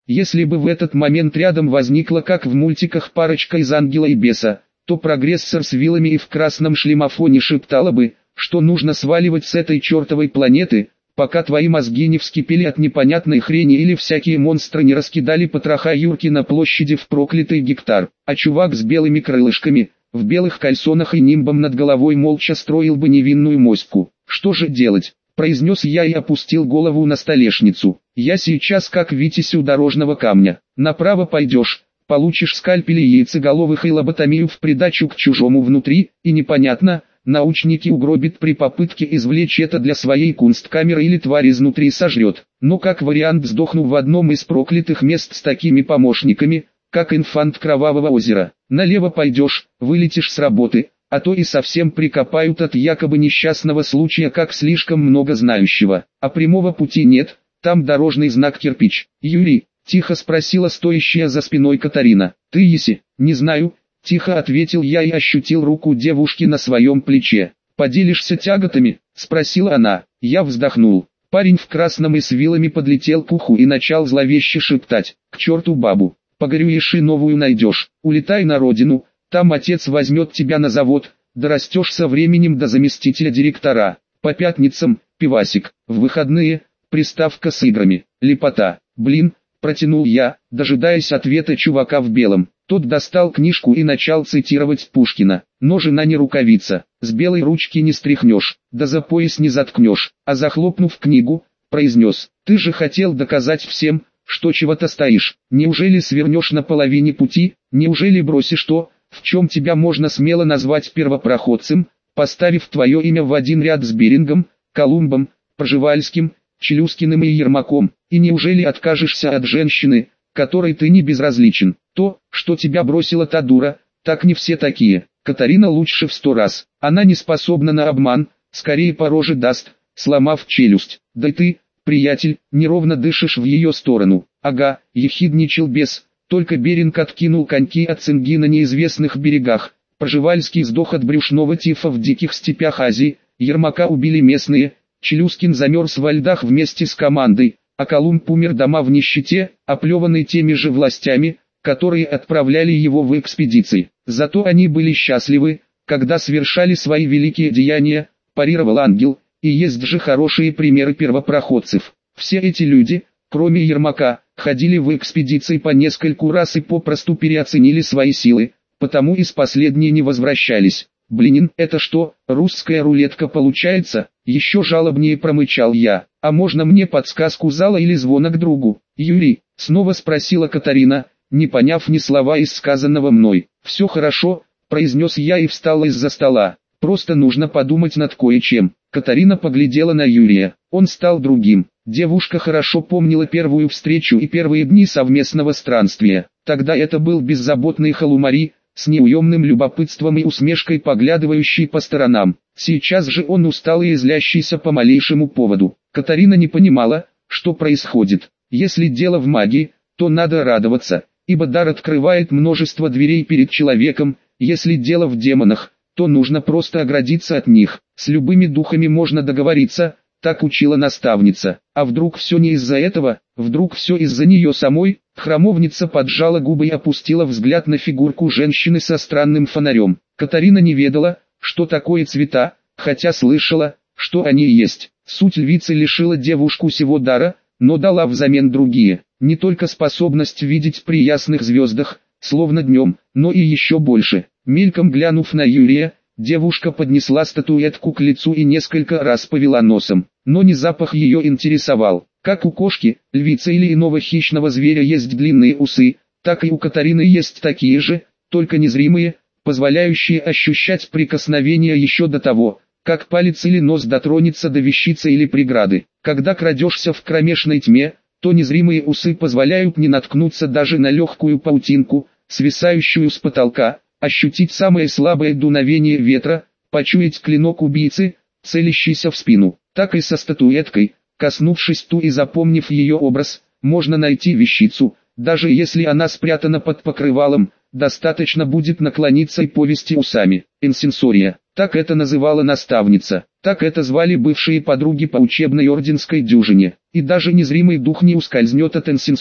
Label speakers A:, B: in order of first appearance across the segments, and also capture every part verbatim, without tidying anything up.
A: Если бы в этот момент рядом возникла, как в мультиках, парочка из ангела и беса, то прогрессор с вилами и в красном шлемофоне шептала бы, что нужно сваливать с этой чертовой планеты, пока твои мозги не вскипели от непонятной хрени или всякие монстры не раскидали потроха Юрки на площади в проклятый гектар, а чувак с белыми крылышками, в белых кальсонах и нимбом над головой молча строил бы невинную моську. Что же делать? Произнес я и опустил голову на столешницу. Я сейчас как Витязь у дорожного камня. Направо пойдешь, получишь скальпели яйцеголовых и лоботомию в придачу к чужому внутри, и непонятно, научники угробит при попытке извлечь это для своей кунсткамеры или тварь изнутри сожрет. Но как вариант сдохну в одном из проклятых мест с такими помощниками, как инфант Кровавого озера. Налево пойдешь, вылетишь с работы, а то и совсем прикопают от якобы несчастного случая как слишком много знающего. А прямого пути нет, там дорожный знак кирпич. Юрий, тихо спросила стоящая за спиной Катарина. Ты еси? Не знаю, тихо ответил я и ощутил руку девушки на своем плече. Поделишься тяготами? Спросила она. Я вздохнул. Парень в красном и с вилами подлетел к уху и начал зловеще шептать. К черту бабу, погорюешь новую найдешь, улетай на родину. Там отец возьмет тебя на завод, дорастешь со временем до заместителя директора. По пятницам, пивасик, в выходные, приставка с играми, лепота. Блин, протянул я, дожидаясь ответа чувака в белом. Тот достал книжку и начал цитировать Пушкина. Но жена не рукавица, с белой ручки не стряхнешь, да за пояс не заткнешь. А захлопнув книгу, произнес: ты же хотел доказать всем, что чего-то стоишь. Неужели свернешь на половине пути, неужели бросишь то, в чем тебя можно смело назвать первопроходцем, поставив твое имя в один ряд с Берингом, Колумбом, Пржевальским, Челюскиным и Ермаком, и неужели откажешься от женщины, которой ты не безразличен? То, что тебя бросила та дура, так не все такие. Катарина лучше в сто раз, она не способна на обман, скорее по роже даст, сломав челюсть. Да и ты, приятель, неровно дышишь в ее сторону. Ага, ехидничал бес. Только Беринг откинул коньки от цинги на неизвестных берегах, Пржевальский сдох от брюшного тифа в диких степях Азии, Ермака убили местные, Челюскин замерз во льдах вместе с командой, а Колумб умер дома в нищете, оплеванный теми же властями, которые отправляли его в экспедиции. Зато они были счастливы, когда совершали свои великие деяния, парировал ангел, и есть же хорошие примеры первопроходцев. Все эти люди, кроме Ермака, ходили в экспедиции по нескольку раз и попросту переоценили свои силы, потому из последней не возвращались. Блин, это что, русская рулетка получается? Еще жалобнее промычал я. А можно мне подсказку зала или звонок другу? Юрий, снова спросила Катарина, не поняв ни слова из сказанного мной. Все хорошо, произнес я и встал из-за стола. Просто нужно подумать над кое-чем. Катарина поглядела на Юрия. Он стал другим. Девушка хорошо помнила первую встречу и первые дни совместного странствия. Тогда это был беззаботный халумари, с неуемным любопытством и усмешкой поглядывающий по сторонам. Сейчас же он усталый и злящийся по малейшему поводу. Катарина не понимала, что происходит. Если дело в магии, то надо радоваться, ибо дар открывает множество дверей перед человеком. Если дело в демонах, то нужно просто оградиться от них. С любыми духами можно договориться, так учила наставница. А вдруг все не из-за этого, вдруг все из-за нее самой? Храмовница поджала губы и опустила взгляд на фигурку женщины со странным фонарем. Катарина не ведала, что такое цвета, хотя слышала, что они есть. Суть львицы лишила девушку сего дара, но дала взамен другие. Не только способность видеть при ясных звездах, словно днем, но и еще больше. Мельком глянув на Юрия, девушка поднесла статуэтку к лицу и несколько раз повела носом. Но не запах ее интересовал. Как у кошки, львицы или иного хищного зверя есть длинные усы, так и у Катарины есть такие же, только незримые, позволяющие ощущать прикосновение еще до того, как палец или нос дотронется до вещицы или преграды. Когда крадешься в кромешной тьме, то незримые усы позволяют не наткнуться даже на легкую паутинку, свисающую с потолка, ощутить самое слабое дуновение ветра, почуять клинок убийцы, целящийся в спину. Так и со статуэткой, коснувшись ту и запомнив ее образ, можно найти вещицу, даже если она спрятана под покрывалом, достаточно будет наклониться и повести усами. Инсенсория, так это называла наставница, так это звали бывшие подруги по учебной орденской дюжине. И даже незримый дух не ускользнет от инсенсории.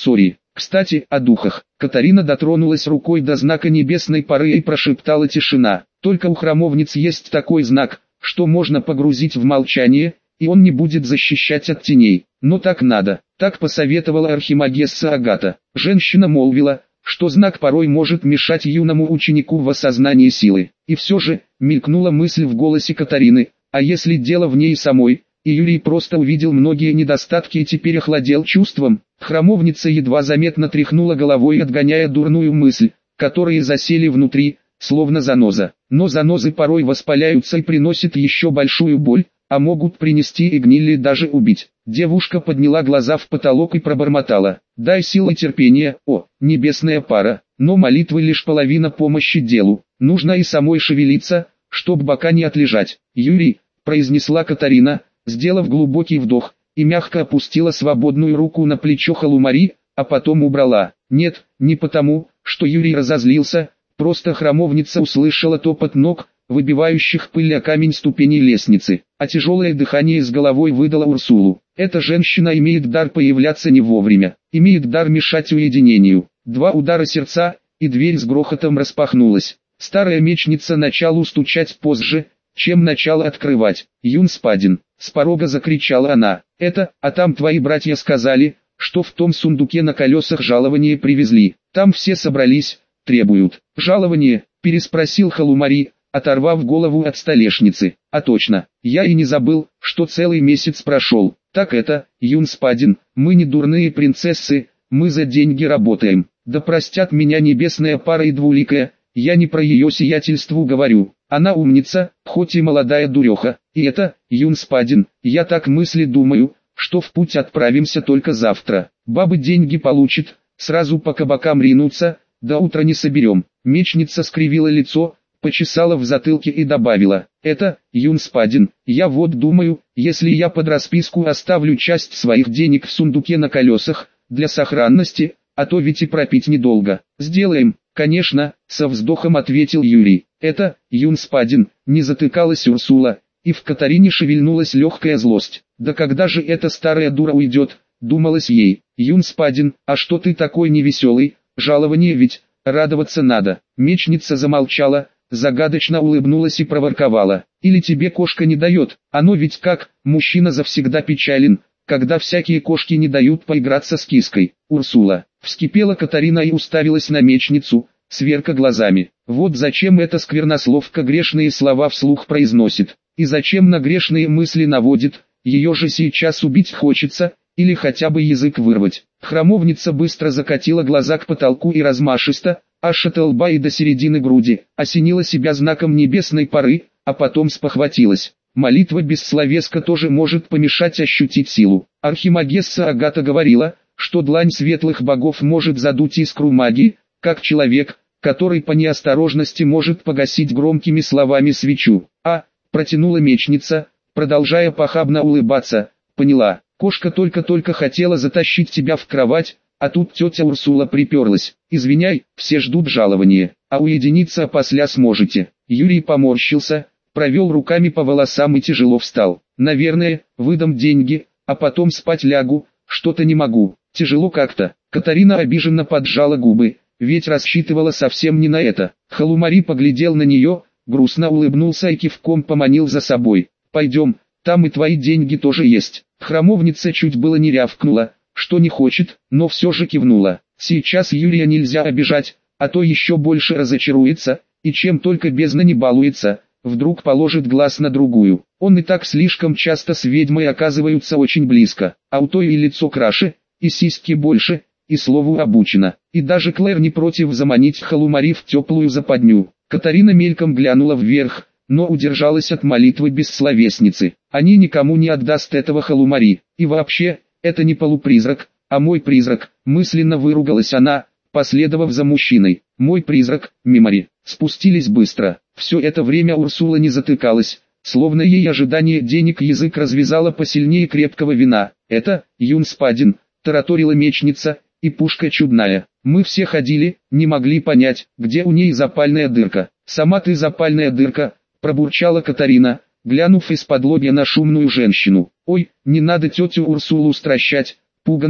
A: Кстати, о духах. Катарина дотронулась рукой до знака небесной поры и прошептала: тишина. Только у храмовниц есть такой знак, что можно погрузить в молчание, и он не будет защищать от теней. Но так надо, так посоветовала архимагесса Агата. Женщина молвила, что знак порой может мешать юному ученику в осознании силы. И все же, мелькнула мысль в голосе Катарины, а если дело в ней самой, и Юрий просто увидел многие недостатки и теперь охладел чувством. Храмовница едва заметно тряхнула головой, отгоняя дурную мысль, которые засели внутри, словно заноза. Но занозы порой воспаляются и приносят еще большую боль, а могут принести и гнили, даже убить. Девушка подняла глаза в потолок и пробормотала: дай силы терпения, о, небесная пара. Но молитвы лишь половина помощи делу, нужно и самой шевелиться, чтоб бока не отлежать. Юрий, произнесла Катарина, сделав глубокий вдох, и мягко опустила свободную руку на плечо Халумари, а потом убрала. Нет, не потому, что Юрий разозлился, просто храмовница услышала топот ног, выбивающих пыль о камень ступеней лестницы, а тяжелое дыхание с головой выдало Урсулу. Эта женщина имеет дар появляться не вовремя, имеет дар мешать уединению. Два удара сердца, и дверь с грохотом распахнулась. Старая мечница начала стучать позже, чем начала открывать. Юн Спадин, с порога закричала она. Это, а там твои братья сказали, что в том сундуке на колесах жалование привезли. Там все собрались, требуют. Жалование, переспросил Халумари, оторвав голову от столешницы. А точно, я и не забыл, что целый месяц прошел. Так это, Юн Спадин, мы не дурные принцессы, мы за деньги работаем. Да простят меня небесная пара и двуликая, я не про ее сиятельству говорю. Она умница, хоть и молодая дуреха. И это, Юн Спадин, я так мысли думаю, что в путь отправимся только завтра. Бабы деньги получат, сразу по кабакам ринутся, до утра не соберем. Мечница скривила лицо, почесала в затылке и добавила: это, Юн Спадин, я вот думаю, если я под расписку оставлю часть своих денег в сундуке на колесах, для сохранности, а то ведь и пропить недолго. Сделаем, конечно, со вздохом ответил Юрий. Это, Юн Спадин, не затыкалась Урсула, и в Катарине шевельнулась легкая злость. Да когда же эта старая дура уйдет, думалось ей. Юн Спадин, а что ты такой невеселый, жалование ведь, радоваться надо. Мечница замолчала, загадочно улыбнулась и проворковала: или тебе кошка не дает, оно ведь как, мужчина завсегда печален, когда всякие кошки не дают поиграться с киской. Урсула, вскипела Катарина и уставилась на мечницу, сверка глазами. Вот зачем эта сквернословка грешные слова вслух произносит, и зачем на грешные мысли наводит, ее же сейчас убить хочется, или хотя бы язык вырвать. Храмовница быстро закатила глаза к потолку и размашисто, аж от лба и до середины груди, осенила себя знаком небесной поры, а потом спохватилась. Молитва бессловеска тоже может помешать ощутить силу. Архимагесса Агата говорила, что длань светлых богов может задуть искру магии, как человек, который по неосторожности может погасить громкими словами свечу. А, протянула мечница, продолжая похабно улыбаться, поняла, кошка только-только хотела затащить тебя в кровать, а тут тетя Урсула приперлась. Извиняй, все ждут жалования, а уединиться опосля сможете. Юрий поморщился, провел руками по волосам и тяжело встал. Наверное, выдам деньги, а потом спать лягу, что-то не могу, тяжело как-то. Катарина обиженно поджала губы, ведь рассчитывала совсем не на это. Халумари поглядел на нее, грустно улыбнулся и кивком поманил за собой. Пойдем, там и твои деньги тоже есть. Храмовница чуть было не рявкнула, что не хочет, но все же кивнула. Сейчас Юрия нельзя обижать, а то еще больше разочаруется, и чем только бездна не балуется, вдруг положит глаз на другую. Он и так слишком часто с ведьмой оказываются очень близко, а у той и лицо краше, и сиськи больше, и слову обучена. И даже Клэр не против заманить Халумари в теплую западню. Катарина мельком глянула вверх, но удержалась от молитвы бессловесницы. Они никому не отдаст этого Халумари. И вообще, это не полупризрак, а мой призрак, мысленно выругалась она, последовав за мужчиной. Мой призрак, Мемори. Спустились быстро. Все это время Урсула не затыкалась, словно ей ожидание денег язык развязала посильнее крепкого вина. Это, Юн Спадин, тараторила мечница, и пушка чудная. Мы все ходили, не могли понять, где у ней запальная дырка. Сама ты запальная дырка, пробурчала Катарина, глянув из-под лобья на шумную женщину. Ой, не надо тетю Урсулу стращать, пуганая,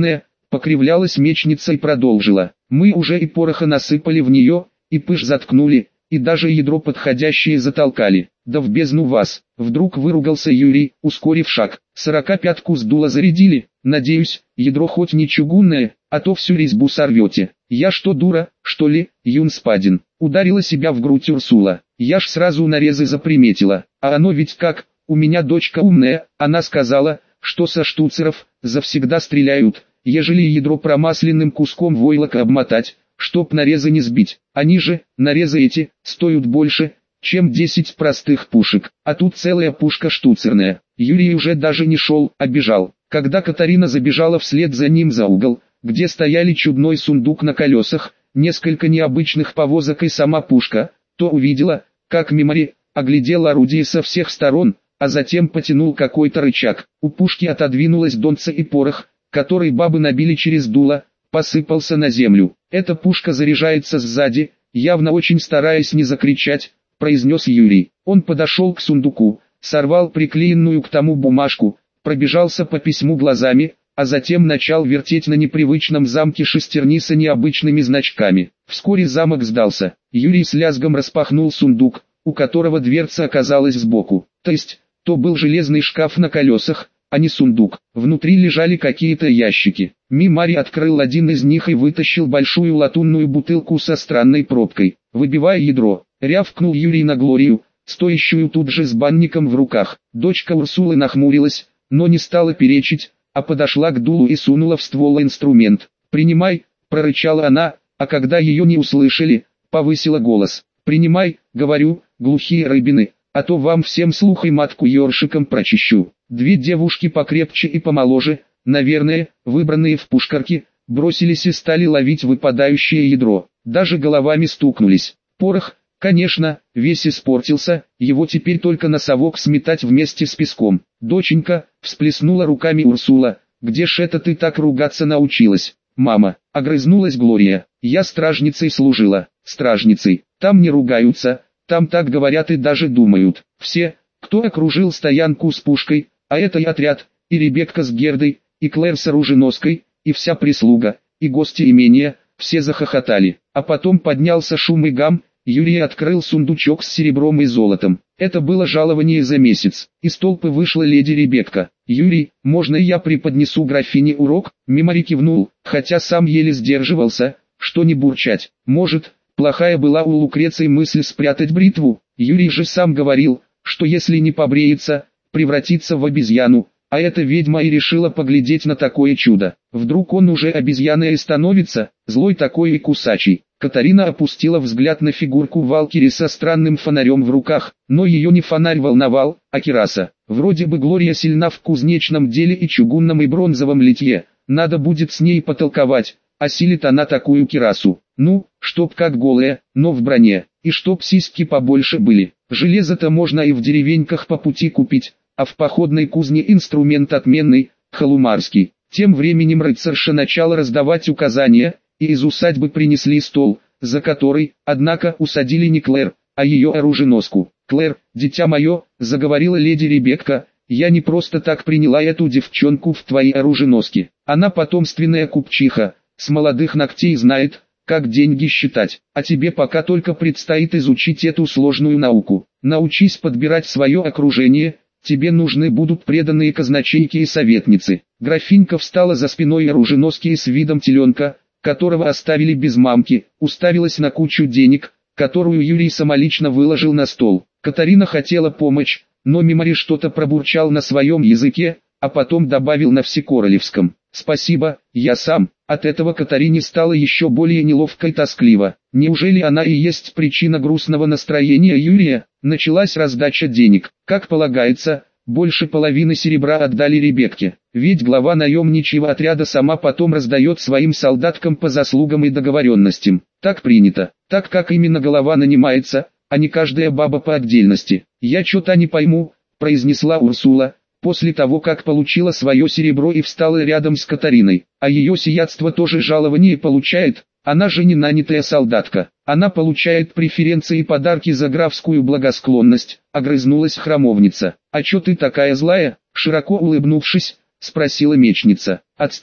A: Покривлялась мечница и продолжила. Мы уже и пороха насыпали в нее, и пыш заткнули, и даже ядро подходящее затолкали. Да в бездну вас! Вдруг выругался Юрий, ускорив шаг. Сорока пятку с дула зарядили, надеюсь, ядро хоть не чугунное, а то всю резьбу сорвете. Я что, дура, что ли, Юн Спадин? Ударила себя в грудь Урсула. Я ж сразу нарезы заприметила, а оно ведь как, у меня дочка умная, она сказала, что со штуцеров завсегда стреляют, ежели ядро промасленным куском войлока обмотать, чтоб нарезы не сбить. Они же, нарезы эти, стоят больше, чем десять простых пушек, а тут целая пушка штуцерная. Юрий уже даже не шел, а бежал. Когда Катарина забежала вслед за ним за угол, где стояли чудной сундук на колесах, несколько необычных повозок и сама пушка, то увидела, как Мимари оглядел орудие со всех сторон, а затем потянул какой-то рычаг. У пушки отодвинулась донца и порох, который бабы набили через дуло, посыпался на землю. «Эта пушка заряжается сзади», явно очень стараясь не закричать, произнес Юрий. Он подошел к сундуку, сорвал приклеенную к тому бумажку, пробежался по письму глазами, а затем начал вертеть на непривычном замке шестерни с необычными значками. Вскоре замок сдался. Юрий с лязгом распахнул сундук, у которого дверца оказалась сбоку. То есть, то был железный шкаф на колесах, а не сундук. Внутри лежали какие-то ящики. Мимари открыл один из них и вытащил большую латунную бутылку со странной пробкой. Выбивая ядро, рявкнул Юрий на Глорию, стоящую тут же с банником в руках. Дочка Урсулы нахмурилась, но не стала перечить, а подошла к дулу и сунула в ствол инструмент. «Принимай», — прорычала она, а когда ее не услышали, повысила голос. «Принимай, говорю, глухие рыбины, а то вам всем слух и матку ёршиком прочищу». Две девушки покрепче и помоложе, наверное, выбранные в пушкарке, бросились и стали ловить выпадающее ядро. Даже головами стукнулись. Порох, конечно, весь испортился, его теперь только на совок сметать вместе с песком. «Доченька», — всплеснула руками Урсула, — «где ж это ты так ругаться научилась?» «Мама», — огрызнулась Глория, — «я стражницей служила». «Стражницей, там не ругаются, там так говорят и даже думают. Все, кто окружил стоянку с пушкой, а это и отряд, и Ребекка с Гердой, и Клэр с оруженоской, и вся прислуга, и гости имения, все захохотали. А потом поднялся шум и гам, Юрий открыл сундучок с серебром и золотом. Это было жалование за месяц. Из толпы вышла леди Ребекка. «Юрий, можно я преподнесу графине урок?» Мимари кивнул, хотя сам еле сдерживался, что не бурчать. Может, плохая была у Лукреции мысль спрятать бритву. Юрий же сам говорил, что если не побреется, превратится в обезьяну, а эта ведьма и решила поглядеть на такое чудо. Вдруг он уже обезьяной становится, злой такой и кусачий. Катарина опустила взгляд на фигурку Валкири со странным фонарем в руках, но ее не фонарь волновал, а кираса. Вроде бы Глория сильна в кузнечном деле и чугунном и бронзовом литье, надо будет с ней потолковать, осилит она такую кирасу. Ну, чтоб как голая, но в броне, и чтоб сиськи побольше были. Железо-то можно и в деревеньках по пути купить, а в походной кузне инструмент отменный, халумарский. Тем временем рыцарша начала раздавать указания, и из усадьбы принесли стол, за который, однако, усадили не Клэр, а ее оруженоску. «Клэр, дитя мое», — заговорила леди Ребекка, — «я не просто так приняла эту девчонку в твои оруженоски. Она потомственная купчиха, с молодых ногтей знает, как деньги считать, а тебе пока только предстоит изучить эту сложную науку. Научись подбирать свое окружение, тебе нужны будут преданные казначейки и советницы». Графинька встала за спиной оруженоски и с видом теленка, которого оставили без мамки, уставилась на кучу денег, которую Юрий самолично выложил на стол. Катарина хотела помочь, но Мимари что-то пробурчал на своем языке, а потом добавил на всекоролевском: «Спасибо, я сам». От этого Катарине стало еще более неловко и тоскливо. Неужели она и есть причина грустного настроения Юрия? Началась раздача денег. Как полагается, больше половины серебра отдали Ребекке, ведь глава наемничьего отряда сама потом раздает своим солдаткам по заслугам и договоренностям. Так принято, так как именно голова нанимается, а не каждая баба по отдельности. «Я чё-то не пойму», — произнесла Урсула, после того как получила свое серебро и встала рядом с Катариной. «А ее сиятельство тоже жалование получает? Она же не нанятая солдатка. Она получает преференции и подарки за графскую благосклонность», — огрызнулась храмовница. «А чё ты такая злая?» — широко улыбнувшись, спросила мечница. «Отстань,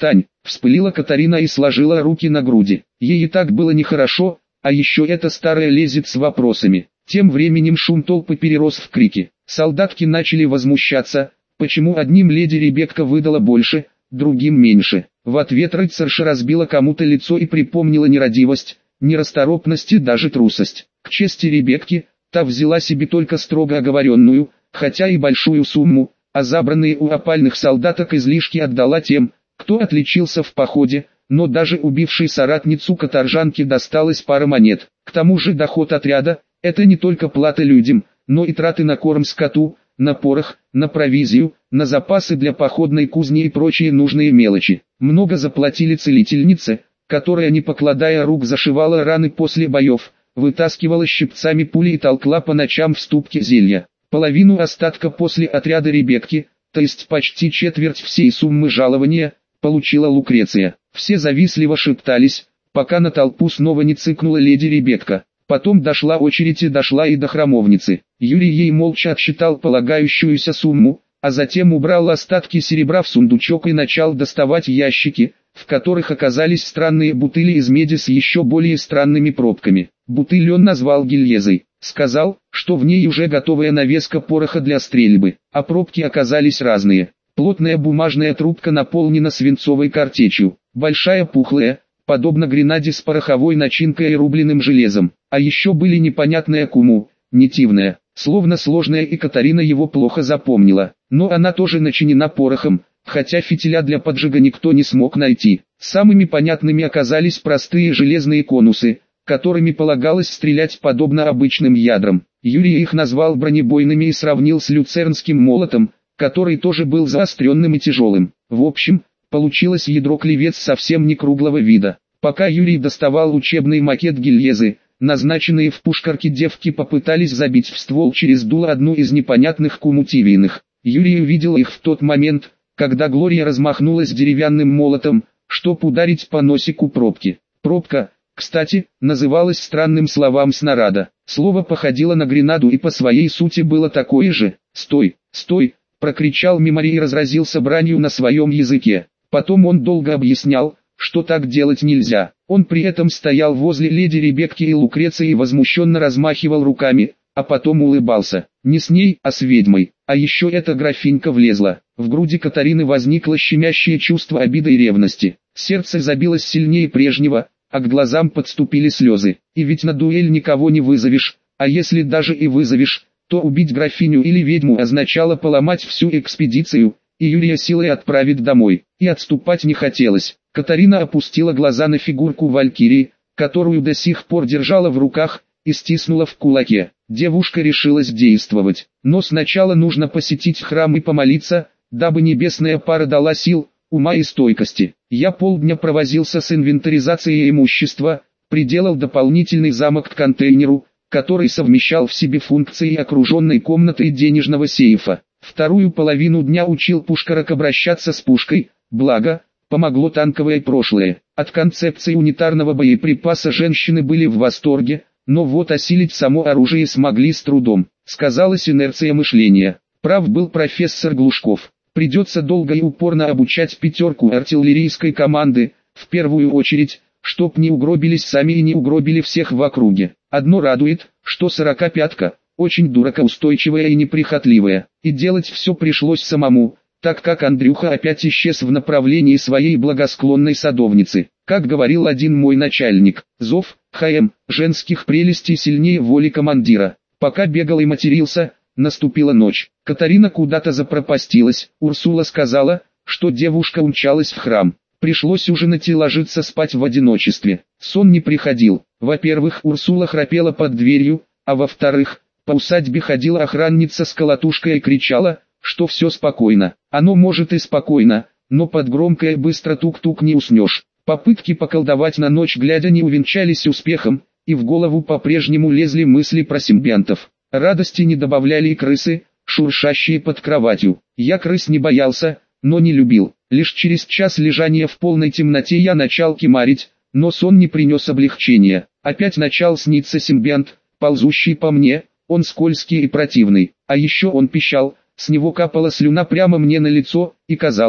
A: Вспылила Катарина и сложила руки на груди. Ей и так было нехорошо, а еще эта старая лезет с вопросами. Тем временем шум толпы перерос в крики. Солдатки начали возмущаться, почему одним леди Ребекка выдала больше, другим меньше. В ответ рыцарша разбила кому-то лицо и припомнила нерадивость, нерасторопность и даже трусость. К чести Ребекки, та взяла себе только строго оговоренную, хотя и большую сумму, а забранные у опальных солдаток излишки отдала тем, кто отличился в походе, но даже убившей соратницу каторжанке досталась пара монет. К тому же доход отряда – это не только плата людям, но и траты на корм скоту, на порох, на провизию, на запасы для походной кузни и прочие нужные мелочи. Много заплатили целительнице, которая, не покладая рук, зашивала раны после боев, вытаскивала щипцами пули и толкла по ночам в ступке зелья. Половину остатка после отряда Ребекки, то есть почти четверть всей суммы жалования, получила Лукреция. Все завистливо шептались, пока на толпу снова не цыкнула леди Ребекка. Потом дошла очередь и дошла и до храмовницы. Юрий ей молча отсчитал полагающуюся сумму, а затем убрал остатки серебра в сундучок и начал доставать ящики, в которых оказались странные бутыли из меди с еще более странными пробками. Бутыль он назвал гильезой, сказал, что в ней уже готовая навеска пороха для стрельбы, а пробки оказались разные. Плотная бумажная трубка наполнена свинцовой картечью, большая пухлая, подобно гренаде с пороховой начинкой и рубленым железом, а еще были непонятная куму, нитивная, словно сложная, и Катарина его плохо запомнила, но она тоже начинена порохом, хотя фитиля для поджига никто не смог найти. Самыми понятными оказались простые железные конусы, которыми полагалось стрелять подобно обычным ядрам. Юрий их назвал бронебойными и сравнил с люцернским молотом, который тоже был заостренным и тяжелым. В общем, получилось ядро-клевец совсем не круглого вида. Пока Юрий доставал учебный макет гильезы, назначенные в пушкарке девки попытались забить в ствол через дуло одну из непонятных кумутивийных. Юрий увидел их в тот момент, когда Глория размахнулась деревянным молотом, чтоб ударить по носику пробки. Пробка, кстати, называлась странным словам снаряда. Слово походило на гренаду и по своей сути было такое же. «Стой, стой!» — прокричал Мемори и разразился бранью на своем языке. Потом он долго объяснял, что так делать нельзя. Он при этом стоял возле леди Ребекки и Лукреции и возмущенно размахивал руками, а потом улыбался. Не с ней, а с ведьмой. А еще эта графинька влезла. В груди Катарины возникло щемящее чувство обиды и ревности. Сердце забилось сильнее прежнего, а к глазам подступили слезы. И ведь на дуэль никого не вызовешь, а если даже и вызовешь, то убить графиню или ведьму означало поломать всю экспедицию, и Юрия силой отправить домой. И отступать не хотелось. Катарина опустила глаза на фигурку Валькирии, которую до сих пор держала в руках, и стиснула в кулаке. Девушка решилась действовать, но сначала нужно посетить храм и помолиться, дабы небесная пара дала сил, ума и стойкости. Я полдня провозился с инвентаризацией имущества, приделал дополнительный замок к контейнеру, который совмещал в себе функции окруженной комнаты и денежного сейфа. Вторую половину дня учил пушкарок обращаться с пушкой, благо, помогло танковое прошлое. От концепции унитарного боеприпаса женщины были в восторге, но вот осилить само оружие смогли с трудом. Сказалась инерция мышления. Прав был профессор Глушков. Придется долго и упорно обучать пятерку артиллерийской команды, в первую очередь, чтоб не угробились сами и не угробили всех в округе. Одно радует, что сорокапятка, очень дуракоустойчивая и неприхотливая, и делать все пришлось самому, так как Андрюха опять исчез в направлении своей благосклонной садовницы. Как говорил один мой начальник, зов, ХМ, женских прелестей сильнее воли командира. Пока бегал и матерился, наступила ночь. Катарина куда-то запропастилась. Урсула сказала, что девушка умчалась в храм. Пришлось ужинать и ложиться спать в одиночестве. Сон не приходил. Во-первых, Урсула храпела под дверью, а во-вторых, по усадьбе ходила охранница с колотушкой и кричала, что все спокойно. Оно может и спокойно, но под громкое быстро тук-тук не уснешь. Попытки поколдовать на ночь глядя не увенчались успехом, и в голову по-прежнему лезли мысли про симбиантов. Радости не добавляли и крысы, шуршащие под кроватью. Я крыс не боялся, но не любил. Лишь через час лежания в полной темноте я начал кимарить, но сон не принес облегчения. Опять начал сниться симбиант, ползущий по мне, он скользкий и противный. А еще он пищал, с него капала слюна прямо мне на лицо, и казалось,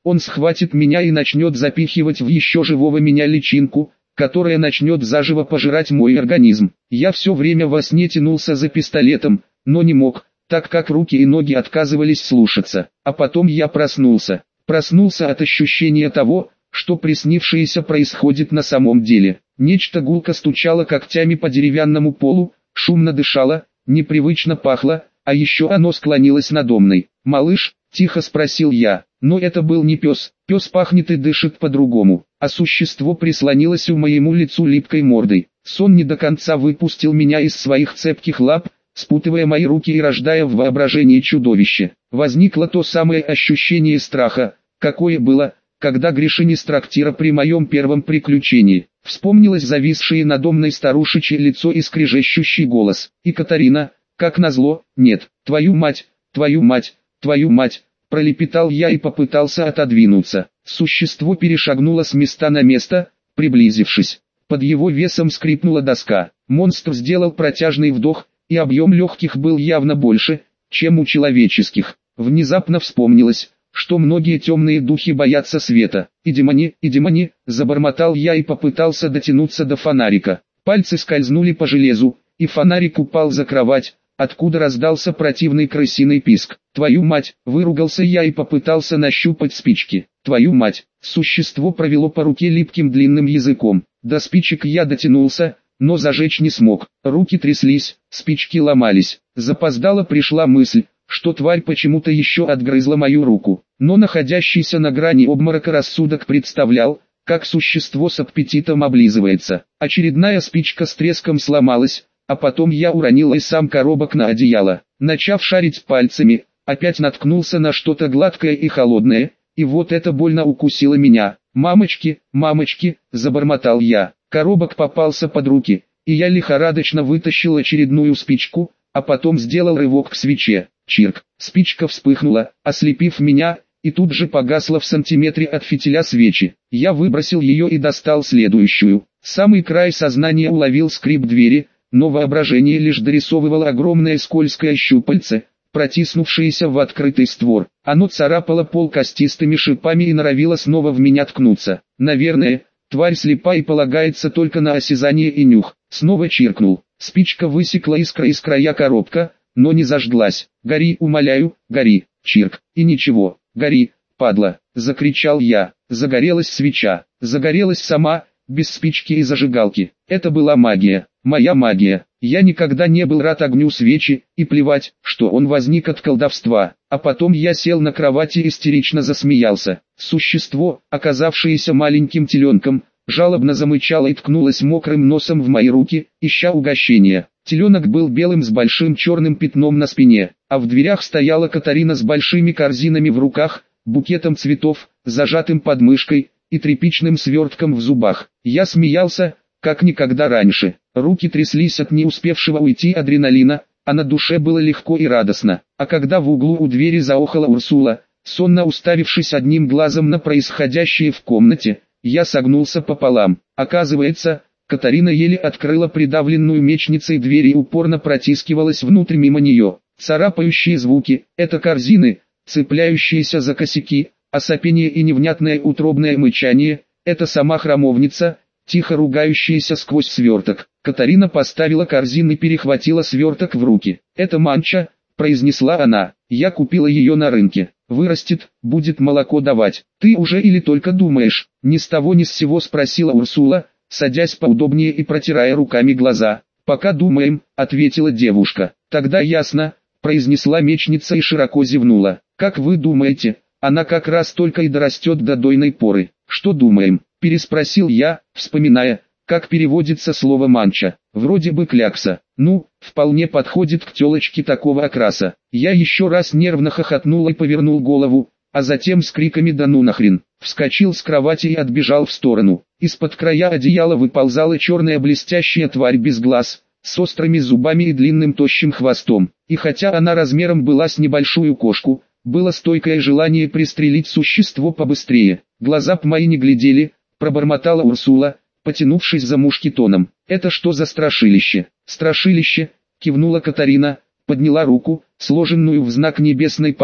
A: он схватит меня и начнет запихивать в еще живого меня личинку, которая начнет заживо пожирать мой организм. Я все время во сне тянулся за пистолетом, но не мог, так как руки и ноги отказывались слушаться. А потом я проснулся. Проснулся от ощущения того, что приснившееся происходит на самом деле. Нечто гулко стучало когтями по деревянному полу, шумно дышало, непривычно пахло, а еще оно склонилось надо мной. «Малыш?» – тихо спросил я. Но это был не пес. Пес пахнет и дышит по-другому, а существо прислонилось у моему лицу липкой мордой. Сон не до конца выпустил меня из своих цепких лап, спутывая мои руки и рождая в воображении чудовище. Возникло то самое ощущение страха, какое было, когда Гришин из трактира при моем первом приключении. Вспомнилось зависшее надо мной старушечье лицо и скрежещущий голос. И Катарина, как назло, нет, твою мать, твою мать, твою мать, пролепетал я и попытался отодвинуться. Существо перешагнуло с места на место, приблизившись. Под его весом скрипнула доска. Монстр сделал протяжный вдох, и объем легких был явно больше, чем у человеческих. Внезапно вспомнилось, что многие темные духи боятся света. «И демони, и демони», забормотал я и попытался дотянуться до фонарика. Пальцы скользнули по железу, и фонарик упал за кровать, откуда раздался противный крысиный писк. «Твою мать!» – выругался я и попытался нащупать спички. «Твою мать!» – существо провело по руке липким длинным языком. До спичек я дотянулся, но зажечь не смог. Руки тряслись, спички ломались. Запоздало пришла мысль, что тварь почему-то еще отгрызла мою руку. Но находящийся на грани обморока рассудок представлял, как существо с аппетитом облизывается. Очередная спичка с треском сломалась, а потом я уронил и сам коробок на одеяло. Начав шарить пальцами, опять наткнулся на что-то гладкое и холодное, и вот это больно укусило меня. «Мамочки, мамочки», – забормотал я. Коробок попался под руки, и я лихорадочно вытащил очередную спичку, а потом сделал рывок к свече. Чирк, спичка вспыхнула, ослепив меня, и тут же погасла в сантиметре от фитиля свечи. Я выбросил ее и достал следующую. Самый край сознания уловил скрип двери, но воображение лишь дорисовывало огромное скользкое щупальце, протиснувшееся в открытый створ. Оно царапало пол костистыми шипами и норовило снова в меня ткнуться. Наверное, тварь слепа и полагается только на осязание и нюх. Снова чиркнул. Спичка высекла искра из края коробка, но не зажглась. «Гори, умоляю, гори!» Чирк. И ничего. «Гори, падла!» Закричал я. Загорелась свеча. Загорелась сама, без спички и зажигалки. Это была магия. Моя магия. Я никогда не был рад огню свечи, и плевать, что он возник от колдовства. А потом я сел на кровати и истерично засмеялся. Существо, оказавшееся маленьким теленком, жалобно замычало и ткнулось мокрым носом в мои руки, ища угощения. Теленок был белым с большим черным пятном на спине, а в дверях стояла Катарина с большими корзинами в руках, букетом цветов, зажатым под мышкой, и тряпичным свертком в зубах. Я смеялся, как никогда раньше. Руки тряслись от не успевшего уйти адреналина, а на душе было легко и радостно. А когда в углу у двери заохала Урсула, сонно уставившись одним глазом на происходящее в комнате, я согнулся пополам. Оказывается, Катарина еле открыла придавленную мечницей дверь и упорно протискивалась внутрь мимо нее. Царапающие звуки – это корзины, цепляющиеся за косяки, а сопение и невнятное утробное мычание – это сама храмовница, тихо ругающаяся сквозь сверток. Катарина поставила корзину и перехватила сверток в руки. «Это манча», – произнесла она. «Я купила ее на рынке. Вырастет, будет молоко давать. Ты уже или только думаешь?» Ни с того ни с сего спросила Урсула, садясь поудобнее и протирая руками глаза. «Пока думаем», — ответила девушка. «Тогда ясно», — произнесла мечница и широко зевнула. «Как вы думаете, она как раз только и дорастет до дойной поры». «Что думаем?» — переспросил я, вспоминая, как переводится слово «манча». Вроде бы клякса. Ну, вполне подходит к телочке такого окраса. Я еще раз нервно хохотнул и повернул голову, а затем с криками «да ну нахрен!» вскочил с кровати и отбежал в сторону. Из-под края одеяла выползала черная блестящая тварь без глаз, с острыми зубами и длинным тощим хвостом. И хотя она размером была с небольшую кошку, было стойкое желание пристрелить существо побыстрее. «Глаза б мои не глядели», — пробормотала Урсула, потянувшись за мушкетоном. «Это что за страшилище?» «Страшилище», — кивнула Катарина, подняла руку, сложенную в знак небесной поры,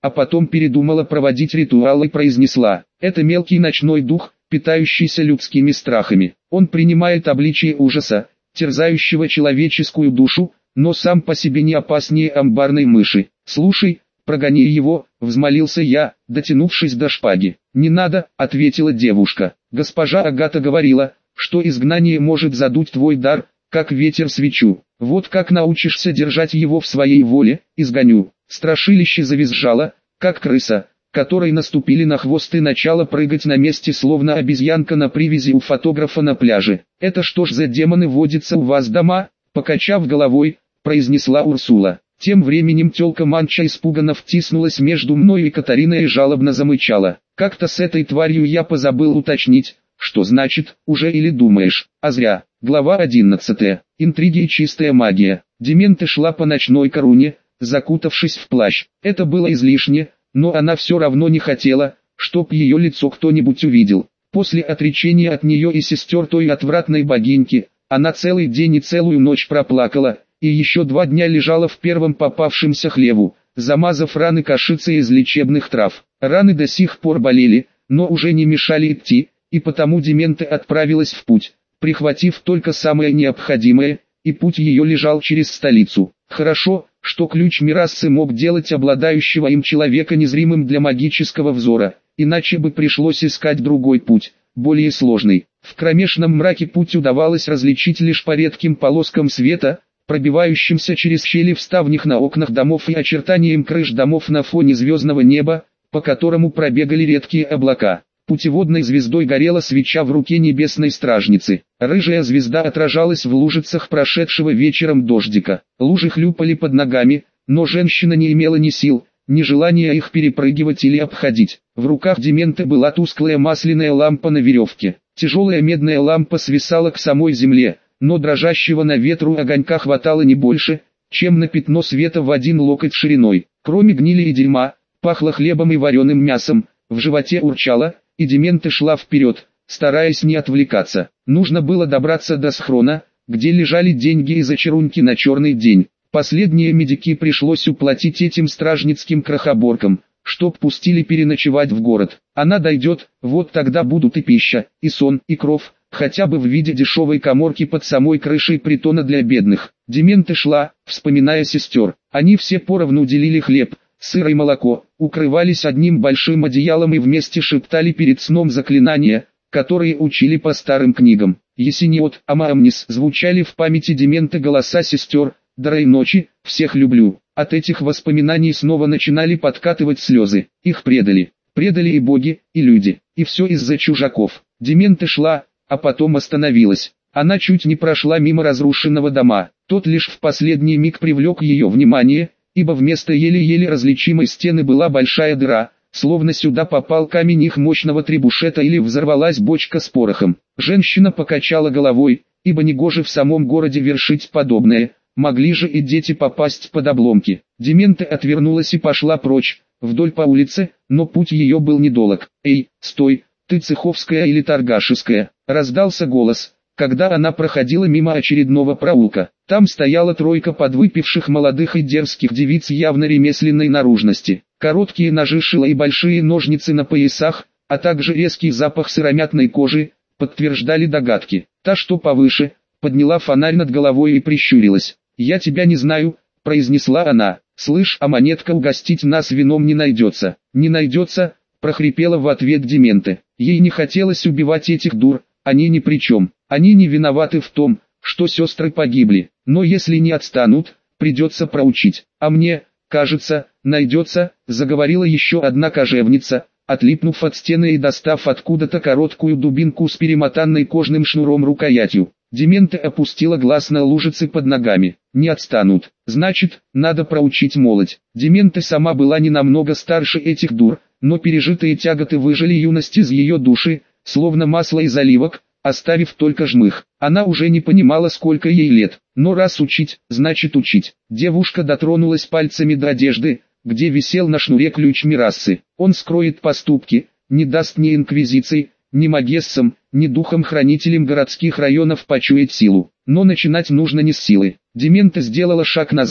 A: а потом передумала проводить ритуал и произнесла: «Это мелкий ночной дух, питающийся людскими страхами. Он принимает обличие ужаса, терзающего человеческую душу, но сам по себе не опаснее амбарной мыши. Слушай, прогони его», — взмолился я, дотянувшись до шпаги. «Не надо», — ответила девушка. «Госпожа Агата говорила, что изгнание может задуть твой дар, как ветер свечу. Вот как научишься держать его в своей воле, изгоню». Страшилище завизжало, как крыса, которой наступили на хвост и начала прыгать на месте, словно обезьянка на привязи у фотографа на пляже. «Это что ж за демоны водятся у вас дома?» — покачав головой, произнесла Урсула. Тем временем тёлка Манча испуганно втиснулась между мной и Катариной и жалобно замычала. «Как-то с этой тварью я позабыл уточнить, что значит, уже или думаешь, а зря». Глава одиннадцатая. Интриги и чистая магия. Демента шла по ночной коруне, закутавшись в плащ. Это было излишне, но она все равно не хотела, чтоб ее лицо кто-нибудь увидел. После отречения от нее и сестер той отвратной богиньки, она целый день и целую ночь проплакала, и еще два дня лежала в первом попавшемся хлеву, замазав раны кашицей из лечебных трав. Раны до сих пор болели, но уже не мешали идти, и потому Демента отправилась в путь, прихватив только самое необходимое, и путь ее лежал через столицу. Хорошо, что ключ Мирассы мог делать обладающего им человека незримым для магического взора, иначе бы пришлось искать другой путь, более сложный. В кромешном мраке путь удавалось различить лишь по редким полоскам света, пробивающимся через щели в ставнях на окнах домов и очертаниям крыш домов на фоне звездного неба, по которому пробегали редкие облака. Путеводной звездой горела свеча в руке небесной стражницы. Рыжая звезда отражалась в лужицах прошедшего вечером дождика. Лужи хлюпали под ногами, но женщина не имела ни сил, ни желания их перепрыгивать или обходить. В руках Дементы была тусклая масляная лампа на веревке. Тяжелая медная лампа свисала к самой земле, но дрожащего на ветру огонька хватало не больше, чем на пятно света в один локоть шириной. Кроме гнили и дерьма, пахло хлебом и вареным мясом, в животе урчало, и Демента шла вперед, стараясь не отвлекаться. Нужно было добраться до схрона, где лежали деньги и зачарунки на черный день. Последние медики пришлось уплатить этим стражницким крохоборкам, чтоб пустили переночевать в город. Она дойдет, вот тогда будут и пища, и сон, и кров, хотя бы в виде дешевой каморки под самой крышей притона для бедных. Демента шла, вспоминая сестер. Они все поровну делили хлеб, сыр и молоко, укрывались одним большим одеялом и вместе шептали перед сном заклинания, которые учили по старым книгам. Есениот, Амаамнис звучали в памяти Дементы голоса сестер: «Дарой ночи, всех люблю». От этих воспоминаний снова начинали подкатывать слезы. Их предали. Предали и боги, и люди. И все из-за чужаков. Демента шла, а потом остановилась. Она чуть не прошла мимо разрушенного дома. Тот лишь в последний миг привлек ее внимание, ибо вместо еле-еле различимой стены была большая дыра, словно сюда попал камень их мощного требушета или взорвалась бочка с порохом. Женщина покачала головой, ибо негоже в самом городе вершить подобное, могли же и дети попасть под обломки. Демента отвернулась и пошла прочь, вдоль по улице, но путь ее был недолог. «Эй, стой, ты цеховская или торгашеская?» — раздался голос, когда она проходила мимо очередного проулка. Там стояла тройка подвыпивших молодых и дерзких девиц явно ремесленной наружности. Короткие ножи шила и большие ножницы на поясах, а также резкий запах сыромятной кожи, подтверждали догадки. Та, что повыше, подняла фонарь над головой и прищурилась. «Я тебя не знаю», — произнесла она. «Слышь, а монетка угостить нас вином не найдется». «Не найдется», — прохрипела в ответ Дементе. Ей не хотелось убивать этих дур, они ни при чем. Они не виноваты в том, что сестры погибли, но если не отстанут, придется проучить. А мне, кажется, найдется, заговорила еще одна кожевница, отлипнув от стены и достав откуда-то короткую дубинку с перемотанной кожным шнуром рукоятью. Демента опустила глаз на лужицы под ногами. Не отстанут. Значит, надо проучить молодь. Демента сама была не намного старше этих дур, но пережитые тяготы выжили юность из ее души, словно масло из оливок, оставив только жмых. Она уже не понимала, сколько ей лет, но раз учить, значит учить. Девушка дотронулась пальцами до одежды, где висел на шнуре ключ Мирассы. Он скроет поступки, не даст ни инквизиции, ни магессам, ни духом-хранителям городских районов почуять силу. Но начинать нужно не с силы. Демента сделала шаг назад,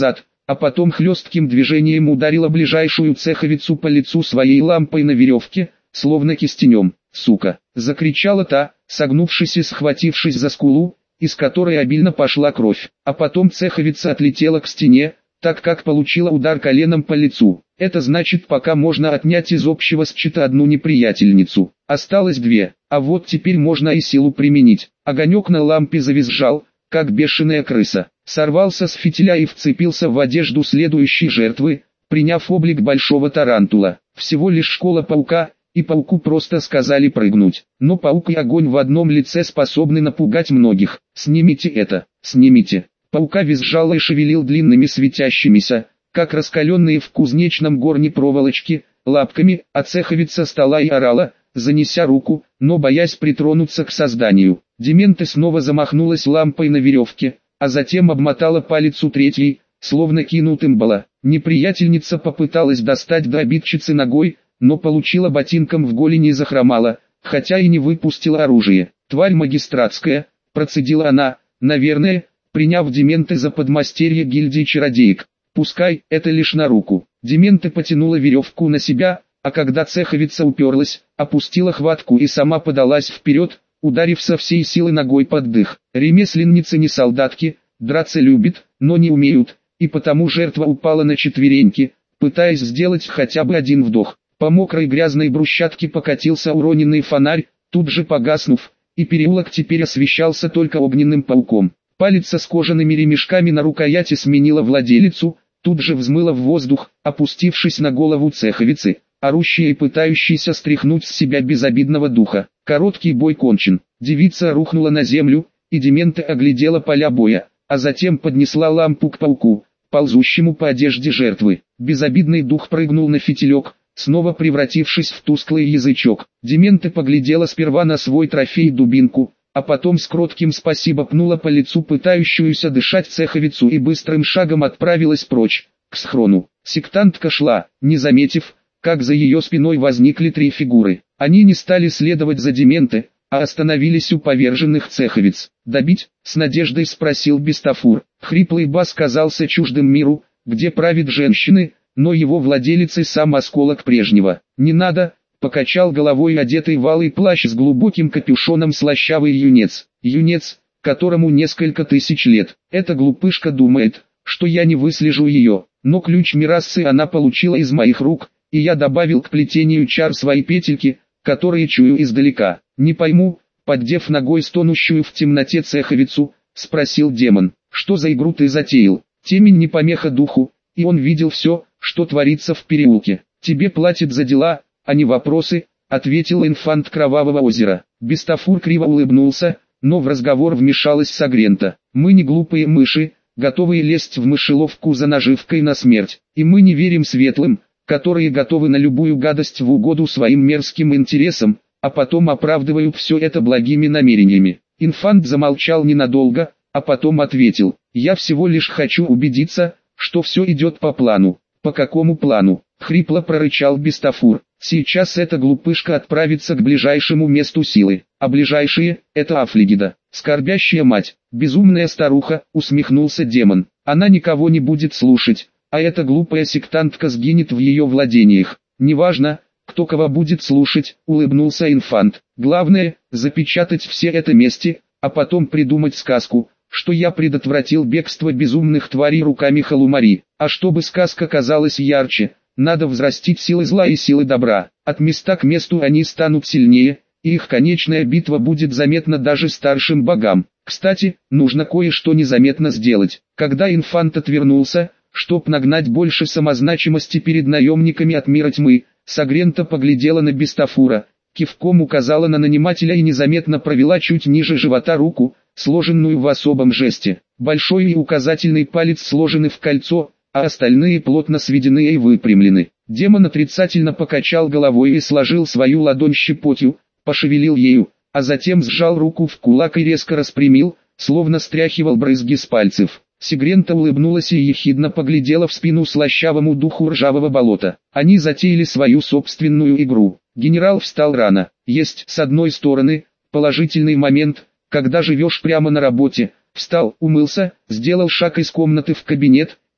A: а потом хлестким движением ударила ближайшую цеховицу по лицу своей лампой на веревке, словно кистенем. «Сука!» — закричала та, согнувшись и схватившись за скулу, из которой обильно пошла кровь. А потом цеховица отлетела к стене, так как получила удар коленом по лицу. Это значит, пока можно отнять из общего счета одну неприятельницу. Осталось две, а вот теперь можно и силу применить. Огонек на лампе завизжал, как бешеная крыса. Сорвался с фитиля и вцепился в одежду следующей жертвы, приняв облик большого тарантула. Всего лишь школа паука, и пауку просто сказали прыгнуть. Но паук и огонь в одном лице способны напугать многих. «Снимите это, снимите!» Паука визжал и шевелил длинными светящимися, как раскаленные в кузнечном горне проволочки, лапками, а цеховица стола и орала, занеся руку, но боясь притронуться к созданию. Дементе снова замахнулась лампой на веревке, а затем обмотала палец у третьей, словно кинутым было. Неприятельница попыталась достать до обидчицы ногой, но получила ботинком в голень и захромала, хотя и не выпустила оружие. «Тварь магистратская», процедила она, наверное, приняв Дементе за подмастерье гильдии чародеек. «Пускай, это лишь на руку». Дементе потянула веревку на себя, а когда цеховица уперлась, опустила хватку и сама подалась вперед, ударив со всей силы ногой под дых. Ремесленницы не солдатки, драться любят, но не умеют, и потому жертва упала на четвереньки, пытаясь сделать хотя бы один вдох. По мокрой грязной брусчатке покатился уроненный фонарь, тут же погаснув, и переулок теперь освещался только огненным пауком. Палец со кожаными ремешками на рукояти сменила владелицу, тут же взмыла в воздух, опустившись на голову цеховицы, орущей и пытающейся стряхнуть с себя безобидного духа. Короткий бой кончен. Девица рухнула на землю, и Дементе оглядела поля боя, а затем поднесла лампу к пауку, ползущему по одежде жертвы. Безобидный дух прыгнул на фитилек, снова превратившись в тусклый язычок. Дементе поглядела сперва на свой трофей дубинку, а потом с кротким спасибо пнула по лицу пытающуюся дышать цеховицу и быстрым шагом отправилась прочь, к схрону. Сектантка шла, не заметив, как за ее спиной возникли три фигуры. Они не стали следовать за Дементе, а остановились у поверженных цеховиц. «Добить?» — с надеждой спросил Бестафур. Хриплый бас казался чуждым миру, где правят женщины, но его владелец и сам осколок прежнего. «Не надо», — покачал головой одетый в алый плащ с глубоким капюшоном слащавый юнец. Юнец, которому несколько тысяч лет. Эта глупышка думает, что я не выслежу ее, но ключ Мирассы она получила из моих рук, и я добавил к плетению чар свои петельки, которые чую издалека. «Не пойму», — поддев ногой стонущую в темноте цеховицу, спросил демон, «что за игру ты затеял?» Темень не помеха духу, и он видел все, что творится в переулке. «Тебе платят за дела, а не вопросы», — ответил инфант Кровавого озера. Бестафур криво улыбнулся, но в разговор вмешалась Сагрента. «Мы не глупые мыши, готовые лезть в мышеловку за наживкой на смерть, и мы не верим светлым, которые готовы на любую гадость в угоду своим мерзким интересам, а потом оправдывают все это благими намерениями». Инфант замолчал ненадолго, а потом ответил, «Я всего лишь хочу убедиться, что все идет по плану». «По какому плану?» — хрипло прорычал Бестафур. «Сейчас эта глупышка отправится к ближайшему месту силы, а ближайшие — это Афлигида, скорбящая мать, безумная старуха», — усмехнулся демон. «Она никого не будет слушать, а эта глупая сектантка сгинет в ее владениях. Неважно, кто кого будет слушать», — улыбнулся инфант. «Главное — запечатать все это вместе, а потом придумать сказку, что я предотвратил бегство безумных тварей руками Халумари. А чтобы сказка казалась ярче, надо взрастить силы зла и силы добра. От места к месту они станут сильнее, и их конечная битва будет заметна даже старшим богам. Кстати, нужно кое-что незаметно сделать». Когда инфант отвернулся, чтоб нагнать больше самозначимости перед наемниками от мира тьмы, Сагрента поглядела на Бестафура, кивком указала на нанимателя и незаметно провела чуть ниже живота руку, сложенную в особом жесте. Большой и указательный палец сложены в кольцо, а остальные плотно сведены и выпрямлены. Демон отрицательно покачал головой и сложил свою ладонь щепотью, пошевелил ею, а затем сжал руку в кулак и резко распрямил, словно стряхивал брызги с пальцев. Сигрента улыбнулась и ехидно поглядела в спину слащавому духу ржавого болота. Они затеяли свою собственную игру. Генерал встал рано. Есть, с одной стороны, положительный момент, когда живешь прямо на работе. Встал, умылся, сделал шаг из комнаты в кабинет,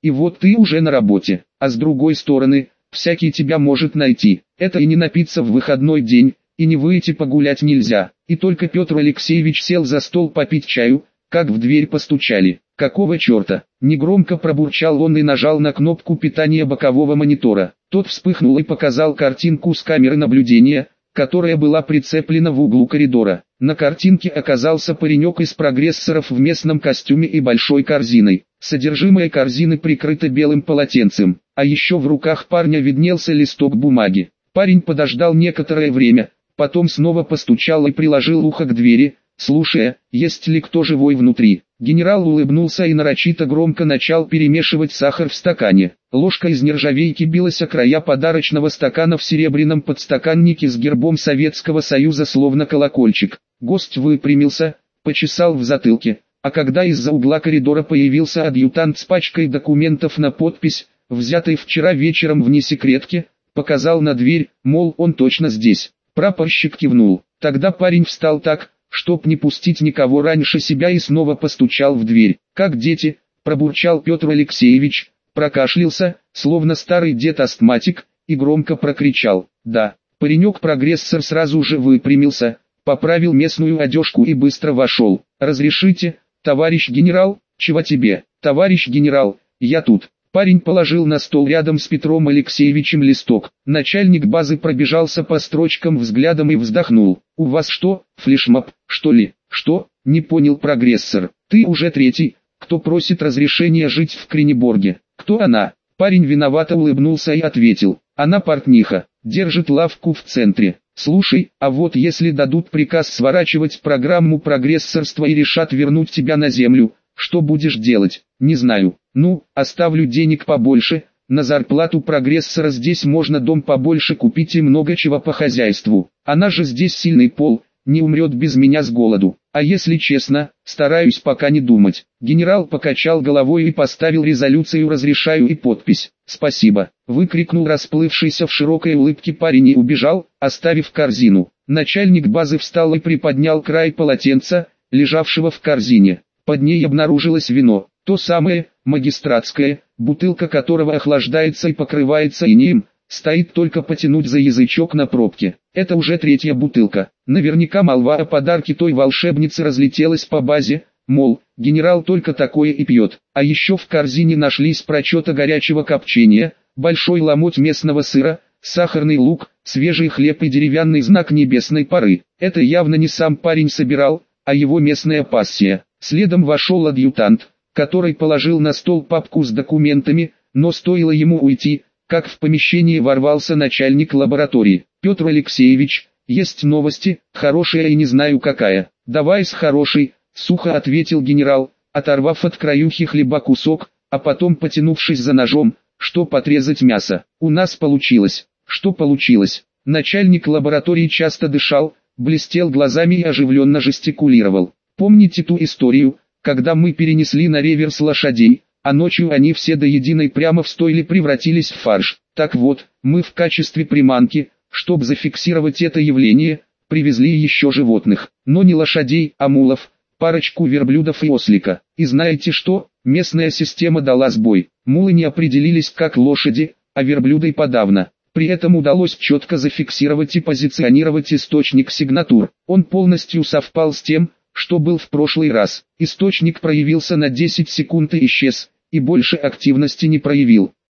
A: И вот ты уже на работе, а с другой стороны, всякий тебя может найти. Это и не напиться в выходной день, и не выйти погулять нельзя. И только Петр Алексеевич сел за стол попить чаю, как в дверь постучали. «Какого черта?» – негромко пробурчал он и нажал на кнопку питания бокового монитора. Тот вспыхнул и показал картинку с камеры наблюдения, которая была прицеплена в углу коридора. На картинке оказался паренек из прогрессоров в местном костюме и большой корзиной. Содержимое корзины прикрыто белым полотенцем, а еще в руках парня виднелся листок бумаги. Парень подождал некоторое время, потом снова постучал и приложил ухо к двери, слушая, есть ли кто живой внутри. Генерал улыбнулся и нарочито громко начал перемешивать сахар в стакане. Ложка из нержавейки билась о края подарочного стакана в серебряном подстаканнике с гербом Советского Союза словно колокольчик. Гость выпрямился, почесал в затылке, а когда из-за угла коридора появился адъютант с пачкой документов на подпись, взятой вчера вечером вне секретки, показал на дверь, мол, он точно здесь. Прапорщик кивнул. Тогда парень встал так, чтоб не пустить никого раньше себя, и снова постучал в дверь. «Как дети?» – пробурчал Петр Алексеевич, прокашлялся, словно старый дед-астматик, и громко прокричал «Да». Паренек-прогрессор сразу же выпрямился, поправил местную одежку и быстро вошел. «Разрешите, товарищ генерал?» «Чего тебе, товарищ генерал, я тут». Парень положил на стол рядом с Петром Алексеевичем листок. Начальник базы пробежался по строчкам взглядом и вздохнул. «У вас что, флешмоб, что ли?» «Что?» – не понял прогрессор. «Ты уже третий, кто просит разрешения жить в Кренеборге». «Кто она?» Парень виновато улыбнулся и ответил. «Она портниха, держит лавку в центре». «Слушай, а вот если дадут приказ сворачивать программу прогрессорства и решат вернуть тебя на землю, что будешь делать?» «Не знаю. Ну, оставлю денег побольше, на зарплату прогрессора здесь можно дом побольше купить и много чего по хозяйству. Она же здесь сильный пол, не умрет без меня с голоду. А если честно, стараюсь пока не думать». Генерал покачал головой и поставил резолюцию «Разрешаю» и подпись. «Спасибо», — выкрикнул расплывшийся в широкой улыбке парень и убежал, оставив корзину. Начальник базы встал и приподнял край полотенца, лежавшего в корзине. Под ней обнаружилось вино, то самое, магистратское, бутылка которого охлаждается и покрывается инеем, стоит только потянуть за язычок на пробке. Это уже третья бутылка. Наверняка молва о подарке той волшебницы разлетелась по базе, мол, генерал только такое и пьет. А еще в корзине нашлись прочета горячего копчения, большой ломоть местного сыра, сахарный лук, свежий хлеб и деревянный знак небесной поры. Это явно не сам парень собирал, а его местная пассия. Следом вошел адъютант, который положил на стол папку с документами, но стоило ему уйти, как в помещение ворвался начальник лаборатории. «Петр Алексеевич, есть новости, хорошая и не знаю какая». «Давай с хорошей», — сухо ответил генерал, оторвав от краюхи хлеба кусок, а потом потянувшись за ножом, что подрезать мясо. «У нас получилось». «Что получилось?» Начальник лаборатории часто дышал, блестел глазами и оживленно жестикулировал. «Помните ту историю, когда мы перенесли на реверс лошадей, а ночью они все до единой прямо в стойле превратились в фарш? Так вот, мы в качестве приманки, чтобы зафиксировать это явление, привезли еще животных, но не лошадей, а мулов, парочку верблюдов и ослика. И знаете что? Местная система дала сбой. Мулы не определились как лошади, а верблюды и подавно. При этом удалось четко зафиксировать и позиционировать источник сигнатур. Он полностью совпал с тем, что был в прошлый раз. Источник проявился на десять секунд и исчез, и больше активности не проявил.